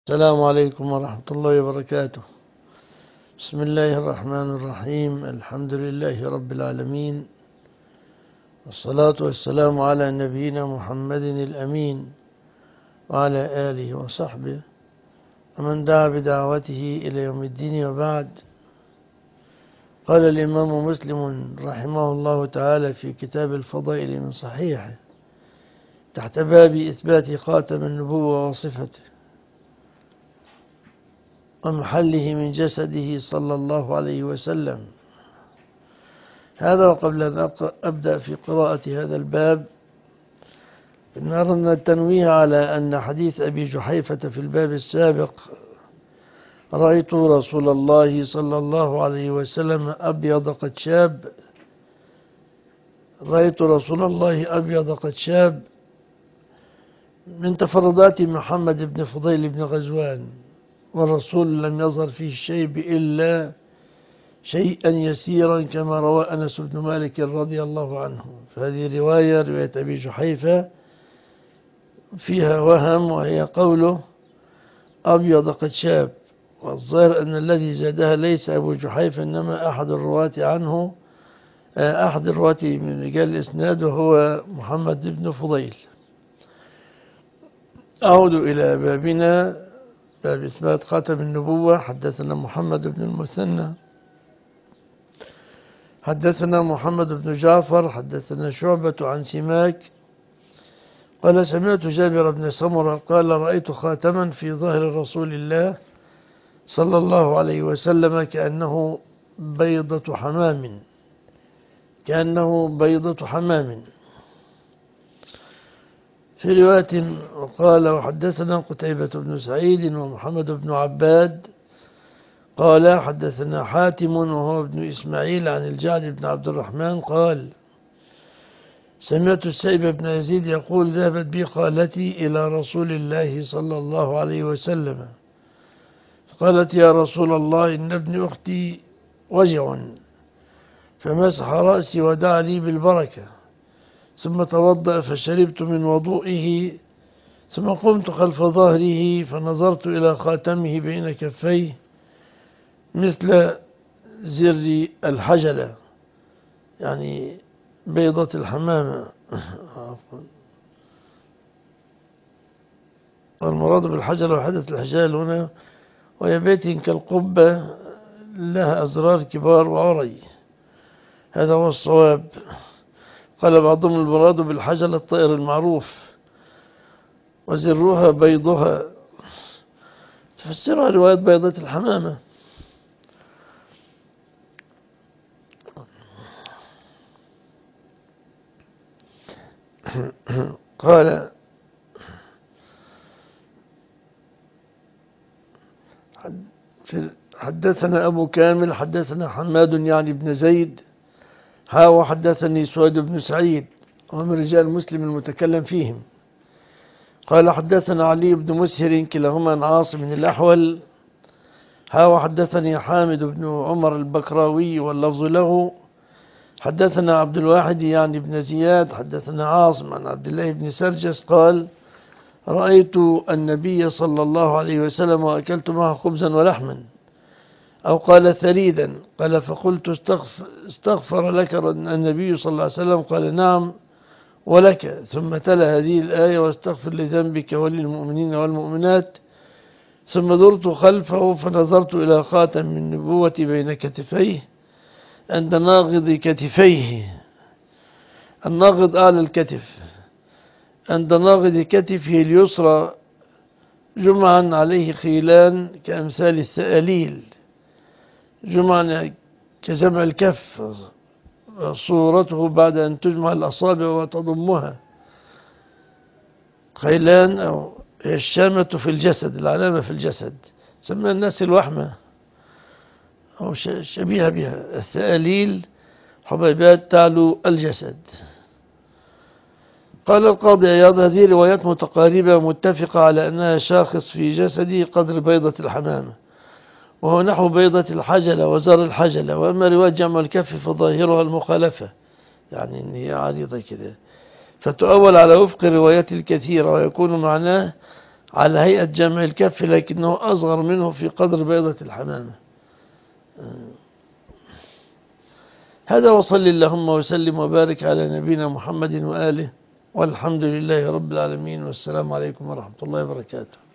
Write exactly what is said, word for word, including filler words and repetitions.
السلام عليكم ورحمة الله وبركاته. بسم الله الرحمن الرحيم. الحمد لله رب العالمين، والصلاة والسلام على نبينا محمد الأمين وعلى آله وصحبه ومن دعا بدعوته إلى يوم الدين، وبعد. قال الإمام مسلم رحمه الله تعالى في كتاب الفضائل من صحيحه تحت باب إثبات خاتم النبوة وصفته ومحله من جسده صلى الله عليه وسلم. هذا وقبل أن أبدأ في قراءة هذا الباب، أردنا التنويه على أن حديث أبي جحيفة في الباب السابق: رأيت رسول الله صلى الله عليه وسلم أبيض قد شاب رأيت رسول الله أبيض قد شاب من تفردات محمد بن فضيل بن غزوان، والرسول لم يظهر فيه الشيب إلا شيئا يسيرا، كما روى أنس بن مالك رضي الله عنه. فهذه رواية رواية أبي جحيفة فيها وهم، وهي قوله أبيض قد شاب، والظاهر أن الذي زادها ليس أبو جحيفة إنما أحد الرواة عنه أحد الرواة من رجال الإسناد، وهو محمد بن فضيل. أعود إلى بابنا، باب إثبات خاتم النبوة. حدثنا محمد بن المثنى حدثنا محمد بن جعفر حدثنا شعبة عن سماك قال: سمعت جابر بن سمرة قال: رأيت خاتما في ظهر رسول الله صلى الله عليه وسلم كأنه بيضة حمام كأنه بيضة حمام في رواية. وقال: وحدثنا قتيبة بن سعيد ومحمد بن عباد قال: حدثنا حاتم وهو ابن إسماعيل عن الجعد بن عبد الرحمن قال: سمعت السيب بن يزيد يقول: ذهبت بي خالتي إلى رسول الله صلى الله عليه وسلم، فقالت: يا رسول الله، إن ابن أختي وجع، فمسح رأسي ودعا لي بالبركة، ثم توضأ فشربت من وضوئه، ثم قمت خلف ظهره فنظرت إلى خاتمه بين كفيه مثل زر الحجلة، يعني بيضة الحمامة. والمراد بالحجلة وحدة الحجال هنا وهي بيت كالقبة لها أزرار كبار وعري، هذا هو الصواب. قال بعضهم: المراد بالحجلة الطائر المعروف، وزرها بيضها، تفسرها رواية بيضة الحمامة. قال: حدثنا أبو كامل حدثنا حماد يعني بن زيد ها وحدثني سويد بن سعيد ومن رجال مسلم المتكلم فيهم. قال: حدثنا علي بن مسهر كلاهما عن عاصم الأحول ها وحدثني حامد بن عمر البكراوي واللفظ له. حدثنا عبد الواحد يعني بن زياد حدثنا عاصم عن عبد الله بن سرجس قال: رأيت النبي صلى الله عليه وسلم وأكلت معه خبزا ولحما، أو قال ثريدا. قال: فقلت: استغفر, استغفر لك النبي صلى الله عليه وسلم؟ قال: نعم ولك. ثم تلا هذه الآية: واستغفر لذنبك وللمؤمنين والمؤمنات. ثم درت خلفه فنظرت إلى خاتم النبوة بين كتفيه عند ناغض كتفيه. الناغض أعلى الكتف، عند ناغض كتفه اليسرى جمعا عليه خيلان كأمثال الثأليل، جمعا كجمع الكف، صورته بعد أن تجمع الأصابع وتضمها. خيلان أو الشامة في الجسد، العلامة في الجسد، سمى الناس الوحمة أو شبيهة بها. الثأليل حبيبات تعلو الجسد. قال القاضي عياض: هذه روايات متقاربة ومتفقة على أنها شاخص في جسدي قدر بيضة الحمامة، وهو نحو بيضة الحجلة وزر الحجلة. وأما رواية جمع الكف فظاهرها المخالفة، يعني إن هي عريضة كده، فتؤول على وفق الروايات الكثيرة، ويكون معناه على هيئة جمع الكف، لكنه أصغر منه في قدر بيضة الحمامة. هذا، وصل اللهم وسلم وبارك على نبينا محمد وآله، والحمد لله رب العالمين، والسلام عليكم ورحمة الله وبركاته.